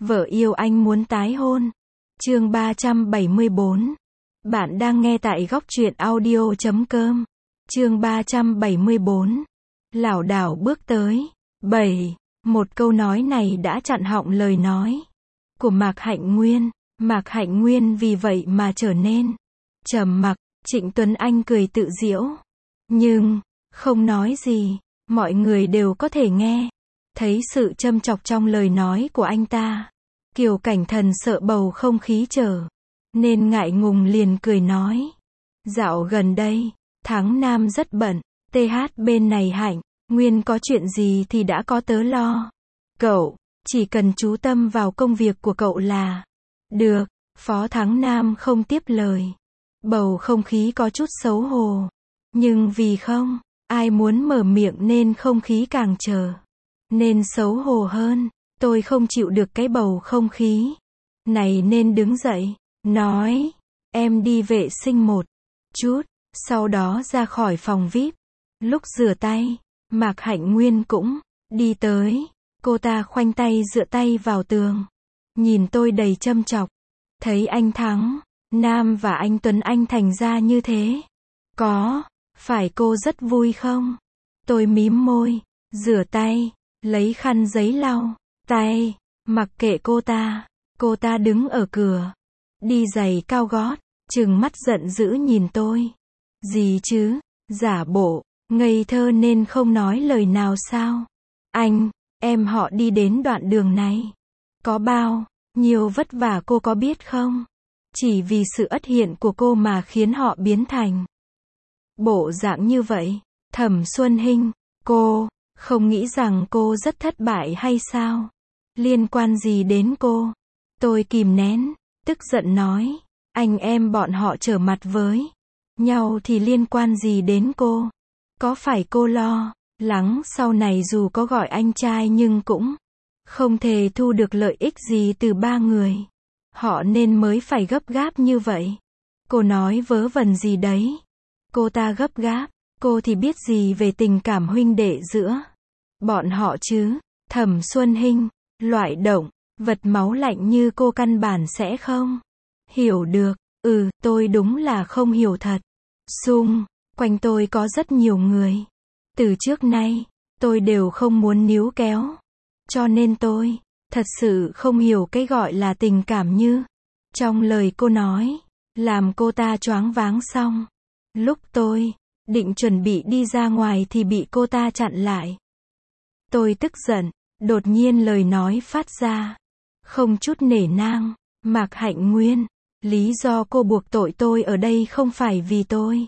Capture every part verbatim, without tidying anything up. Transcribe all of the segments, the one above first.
Vợ yêu anh muốn tái hôn. Chương ba trăm bảy mươi bốn. Bạn đang nghe tại góc truyện audio chấm com. Chương ba trăm bảy mươi bốn. Lảo đảo bước tới. bảy. Một câu nói này đã chặn họng lời nói của Mạc Hạnh Nguyên. Mạc Hạnh Nguyên vì vậy mà trở nên trầm mặc. Trịnh Tuấn Anh cười tự giễu, nhưng không nói gì. Mọi người đều có thể nghe thấy sự châm chọc trong lời nói của anh ta. Kiều Cảnh Thần sợ bầu không khí trở nên ngại ngùng liền cười nói, dạo gần đây Thắng Nam rất bận, tê hát bên này Hạnh Nguyên có chuyện gì thì đã có tớ lo. Cậu chỉ cần chú tâm vào công việc của cậu là được. Phó Thắng Nam không tiếp lời. Bầu không khí có chút xấu hổ, nhưng vì không ai muốn mở miệng nên không khí càng trở nên xấu hổ hơn. Tôi không chịu được cái bầu không khí này nên đứng dậy, nói, em đi vệ sinh một chút, sau đó ra khỏi phòng vi ai pi. Lúc rửa tay, Mạc Hạnh Nguyên cũng đi tới. Cô ta khoanh tay dựa tay vào tường, nhìn tôi đầy châm chọc. Thấy anh Thắng Nam và anh Tuấn Anh thành ra như thế, có phải cô rất vui không? Tôi mím môi, rửa tay, lấy khăn giấy lau tay, mặc kệ cô ta. Cô ta đứng ở cửa, đi giày cao gót, trừng mắt giận dữ nhìn tôi. Gì chứ, giả bộ ngây thơ nên không nói lời nào sao? Anh, em họ đi đến đoạn đường này có bao nhiêu vất vả cô có biết không? Chỉ vì sự ất hiện của cô mà khiến họ biến thành bộ dạng như vậy. Thẩm Xuân Hinh, cô không nghĩ rằng cô rất thất bại hay sao? Liên quan gì đến cô? Tôi kìm nén, tức giận nói, anh em bọn họ trở mặt với nhau thì liên quan gì đến cô? Có phải cô lo lắng sau này dù có gọi anh trai nhưng cũng không thể thu được lợi ích gì từ ba người họ nên mới phải gấp gáp như vậy? Cô nói vớ vẩn gì đấy? Cô ta gấp gáp, cô thì biết gì về tình cảm huynh đệ giữa bọn họ chứ? Thẩm Xuân Hinh, loại động vật máu lạnh như cô căn bản sẽ không hiểu được. Ừ, tôi đúng là không hiểu thật. Xung quanh tôi có rất nhiều người. Từ trước nay, tôi đều không muốn níu kéo. Cho nên tôi thật sự không hiểu cái gọi là tình cảm như trong lời cô nói. Làm cô ta choáng váng xong. Lúc tôi định chuẩn bị đi ra ngoài thì bị cô ta chặn lại. Tôi tức giận, đột nhiên lời nói phát ra không chút nể nang. Mạc Hạnh Nguyên, lý do cô buộc tội tôi ở đây không phải vì tôi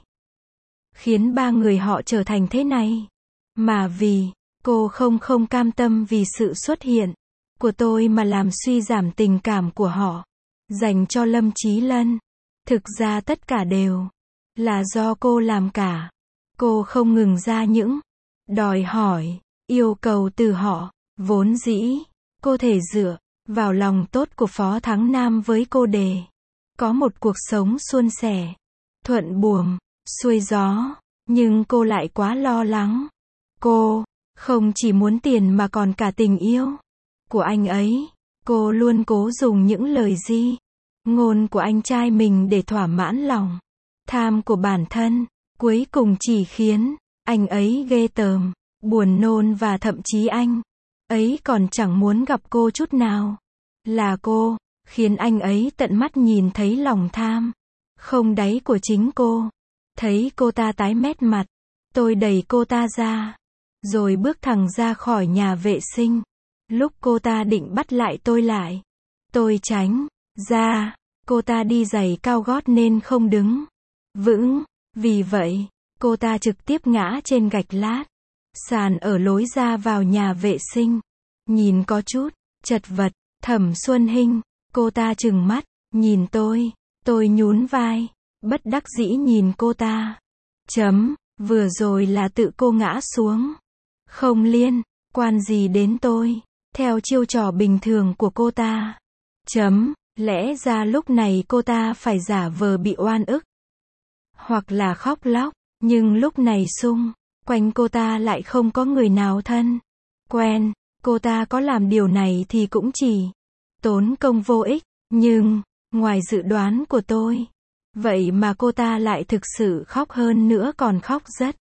khiến ba người họ trở thành thế này, mà vì cô không không cam tâm vì sự xuất hiện của tôi mà làm suy giảm tình cảm của họ dành cho Lâm Chí Lân. Thực ra tất cả đều là do cô làm cả. Cô không ngừng ra những đòi hỏi, yêu cầu từ họ. Vốn dĩ, cô thể dựa vào lòng tốt của Phó Thắng Nam với cô để có một cuộc sống suôn sẻ, thuận buồm xuôi gió. Nhưng cô lại quá lo lắng. Cô không chỉ muốn tiền mà còn cả tình yêu của anh ấy. Cô luôn cố dùng những lời di ngôn của anh trai mình để thỏa mãn lòng tham của bản thân. Cuối cùng chỉ khiến anh ấy ghê tởm, buồn nôn và thậm chí anh ấy còn chẳng muốn gặp cô chút nào. Là cô khiến anh ấy tận mắt nhìn thấy lòng tham không đáy của chính cô. Thấy cô ta tái mét mặt, tôi đẩy cô ta ra, rồi bước thẳng ra khỏi nhà vệ sinh. Lúc cô ta định bắt lại tôi lại, tôi tránh ra. Cô ta đi giày cao gót nên không đứng vững. Vì vậy, cô ta trực tiếp ngã trên gạch lát sàn ở lối ra vào nhà vệ sinh. Nhìn có chút chật vật. Thẩm Xuân Hinh, cô ta trừng mắt nhìn tôi. Tôi nhún vai, bất đắc dĩ nhìn cô ta. Chấm, vừa rồi là tự cô ngã xuống, không liên quan gì đến tôi. Theo chiêu trò bình thường của cô ta. Chấm, lẽ ra lúc này cô ta phải giả vờ bị oan ức hoặc là khóc lóc, nhưng lúc này xung quanh cô ta lại không có người nào thân quen. Cô ta có làm điều này thì cũng chỉ tốn công vô ích, nhưng, ngoài dự đoán của tôi, vậy mà cô ta lại thực sự khóc, hơn nữa còn khóc rất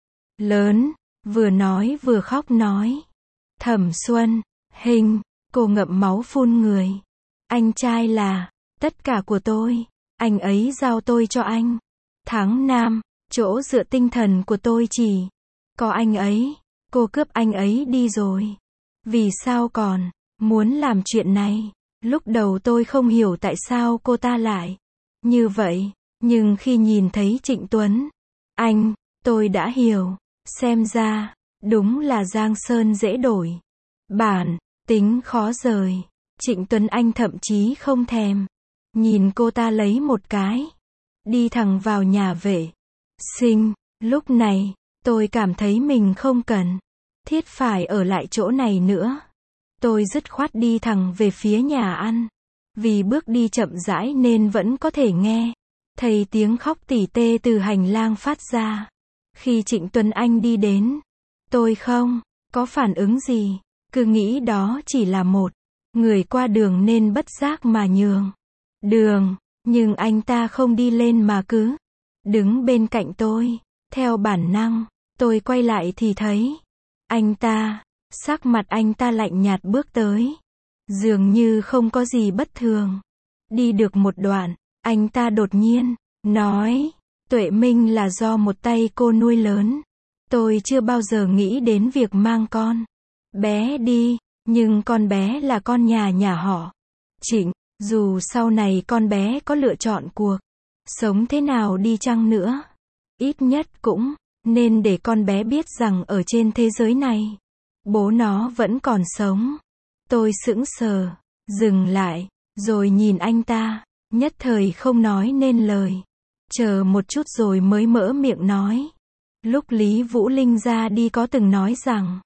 lớn, vừa nói vừa khóc nói. Thẩm Xuân, Hình, cô ngậm máu phun người. Anh trai là tất cả của tôi, anh ấy giao tôi cho anh. Tháng Nam, chỗ dựa tinh thần của tôi chỉ có anh ấy, cô cướp anh ấy đi rồi. Vì sao còn muốn làm chuyện này? Lúc đầu tôi không hiểu tại sao cô ta lại như vậy, nhưng khi nhìn thấy Trịnh Tuấn Anh, tôi đã hiểu, xem ra, đúng là Giang Sơn dễ đổi, bản tính khó rời. Trịnh Tuấn Anh thậm chí không thèm nhìn cô ta lấy một cái, đi thẳng vào nhà vệ sinh. Lúc này, tôi cảm thấy mình không cần thiết phải ở lại chỗ này nữa. Tôi dứt khoát đi thẳng về phía nhà ăn. Vì bước đi chậm rãi nên vẫn có thể nghe thấy tiếng khóc tỉ tê từ hành lang phát ra. Khi Trịnh Tuấn Anh đi đến, tôi không có phản ứng gì, cứ nghĩ đó chỉ là một người qua đường nên bất giác mà nhường đường, nhưng anh ta không đi lên mà cứ đứng bên cạnh tôi. Theo bản năng, tôi quay lại thì thấy anh ta, sắc mặt anh ta lạnh nhạt bước tới, dường như không có gì bất thường. Đi được một đoạn, anh ta đột nhiên nói, Tuệ Minh là do một tay cô nuôi lớn. Tôi chưa bao giờ nghĩ đến việc mang con bé đi, nhưng con bé là con nhà nhà họ Trịnh. Dù sau này con bé có lựa chọn cuộc sống thế nào đi chăng nữa, ít nhất cũng nên để con bé biết rằng ở trên thế giới này, bố nó vẫn còn sống. Tôi sững sờ, dừng lại, rồi nhìn anh ta, nhất thời không nói nên lời. Chờ một chút rồi mới mở miệng nói. Lúc Lý Vũ Linh ra đi có từng nói rằng,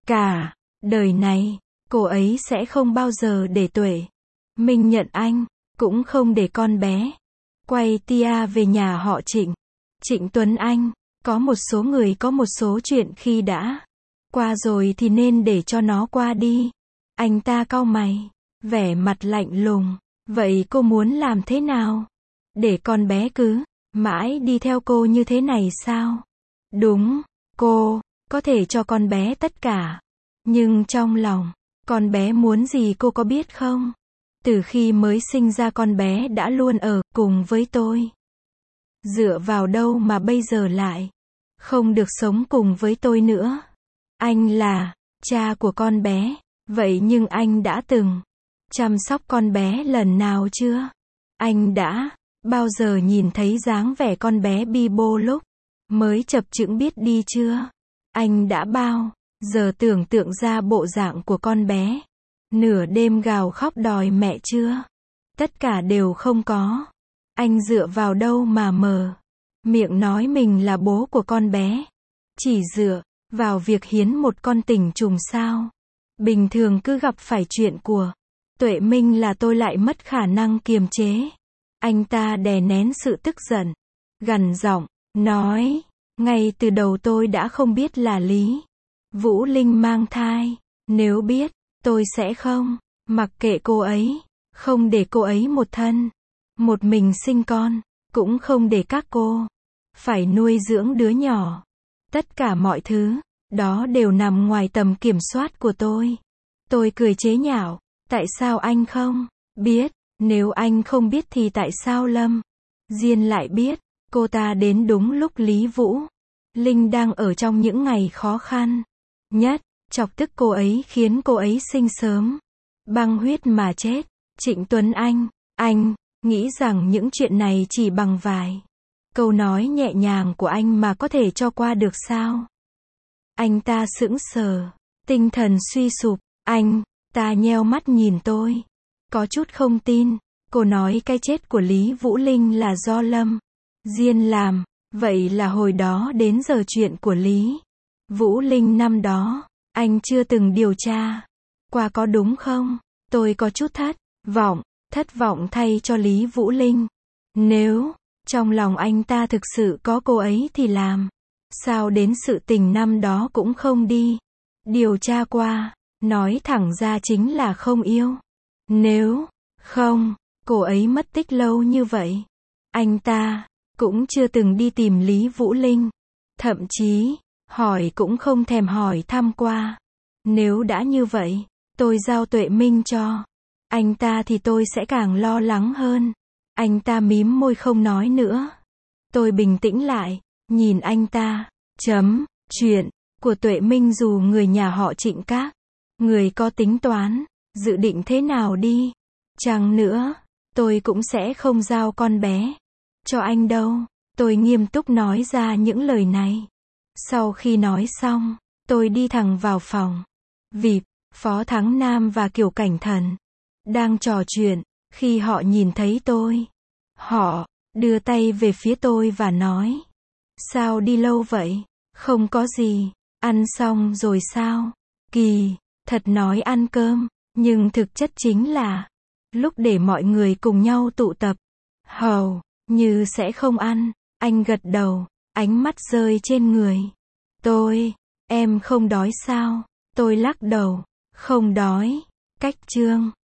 cả đời này, cô ấy sẽ không bao giờ để Tuệ Minh nhận anh, cũng không để con bé quay tia về nhà họ Trịnh. Trịnh Tuấn Anh, có một số người có một số chuyện khi đã qua rồi thì nên để cho nó qua đi. Anh ta cau mày, vẻ mặt lạnh lùng. Vậy cô muốn làm thế nào? Để con bé cứ mãi đi theo cô như thế này sao? Đúng, cô có thể cho con bé tất cả. Nhưng trong lòng, con bé muốn gì cô có biết không? Từ khi mới sinh ra con bé đã luôn ở cùng với tôi. Dựa vào đâu mà bây giờ lại không được sống cùng với tôi nữa? Anh là cha của con bé, vậy nhưng anh đã từng chăm sóc con bé lần nào chưa? Anh đã bao giờ nhìn thấy dáng vẻ con bé bi bô lúc mới chập chững biết đi chưa? Anh đã bao giờ tưởng tượng ra bộ dạng của con bé nửa đêm gào khóc đòi mẹ chưa? Tất cả đều không có. Anh dựa vào đâu mà mờ miệng nói mình là bố của con bé? Chỉ dựa vào việc hiến một con tình trùng sao? Bình thường cứ gặp phải chuyện của Tuệ Minh là tôi lại mất khả năng kiềm chế. Anh ta đè nén sự tức giận, gằn giọng, nói, ngay từ đầu tôi đã không biết là Lý Vũ Linh mang thai. Nếu biết, tôi sẽ không mặc kệ cô ấy, không để cô ấy một thân một mình sinh con, cũng không để các cô phải nuôi dưỡng đứa nhỏ. Tất cả mọi thứ đó đều nằm ngoài tầm kiểm soát của tôi. Tôi cười chế nhạo, tại sao anh không biết? Nếu anh không biết thì tại sao Lâm Diên lại biết? Cô ta đến đúng lúc Lý Vũ Linh đang ở trong những ngày khó khăn nhất, chọc tức cô ấy khiến cô ấy sinh sớm băng huyết mà chết. Trịnh Tuấn Anh, anh nghĩ rằng những chuyện này chỉ bằng vài câu nói nhẹ nhàng của anh mà có thể cho qua được sao? Anh ta sững sờ, tinh thần suy sụp. Anh ta nheo mắt nhìn tôi, có chút không tin. Cô nói cái chết của Lý Vũ Linh là do Lâm Diên làm. Vậy là hồi đó đến giờ chuyện của Lý Vũ Linh năm đó, anh chưa từng điều tra qua có đúng không? Tôi có chút thất vọng, thất vọng thay cho Lý Vũ Linh. Nếu trong lòng anh ta thực sự có cô ấy thì làm sao đến sự tình năm đó cũng không đi điều tra qua, nói thẳng ra chính là không yêu. Nếu không, cô ấy mất tích lâu như vậy. Anh ta cũng chưa từng đi tìm Lý Vũ Linh. Thậm chí, hỏi cũng không thèm hỏi thăm qua. Nếu đã như vậy, tôi giao Tuệ Minh cho anh ta thì tôi sẽ càng lo lắng hơn. Anh ta mím môi không nói nữa. Tôi bình tĩnh lại, nhìn anh ta. Chấm, chuyện của Tuệ Minh dù người nhà họ Trịnh các, người có tính toán, dự định thế nào đi chăng nữa, tôi cũng sẽ không giao con bé cho anh đâu. Tôi nghiêm túc nói ra những lời này. Sau khi nói xong, tôi đi thẳng vào phòng vê i pê. Phó Thắng Nam và Kiều Cảnh Thần đang trò chuyện. Khi họ nhìn thấy tôi, họ đưa tay về phía tôi và nói: sao đi lâu vậy? Không có gì. Ăn xong rồi sao? Kỳ thật nói ăn cơm, nhưng thực chất chính là lúc để mọi người cùng nhau tụ tập. Hầu như sẽ không ăn. Anh gật đầu, ánh mắt rơi trên người tôi. Em không đói sao? Tôi lắc đầu. Không đói. Cách chương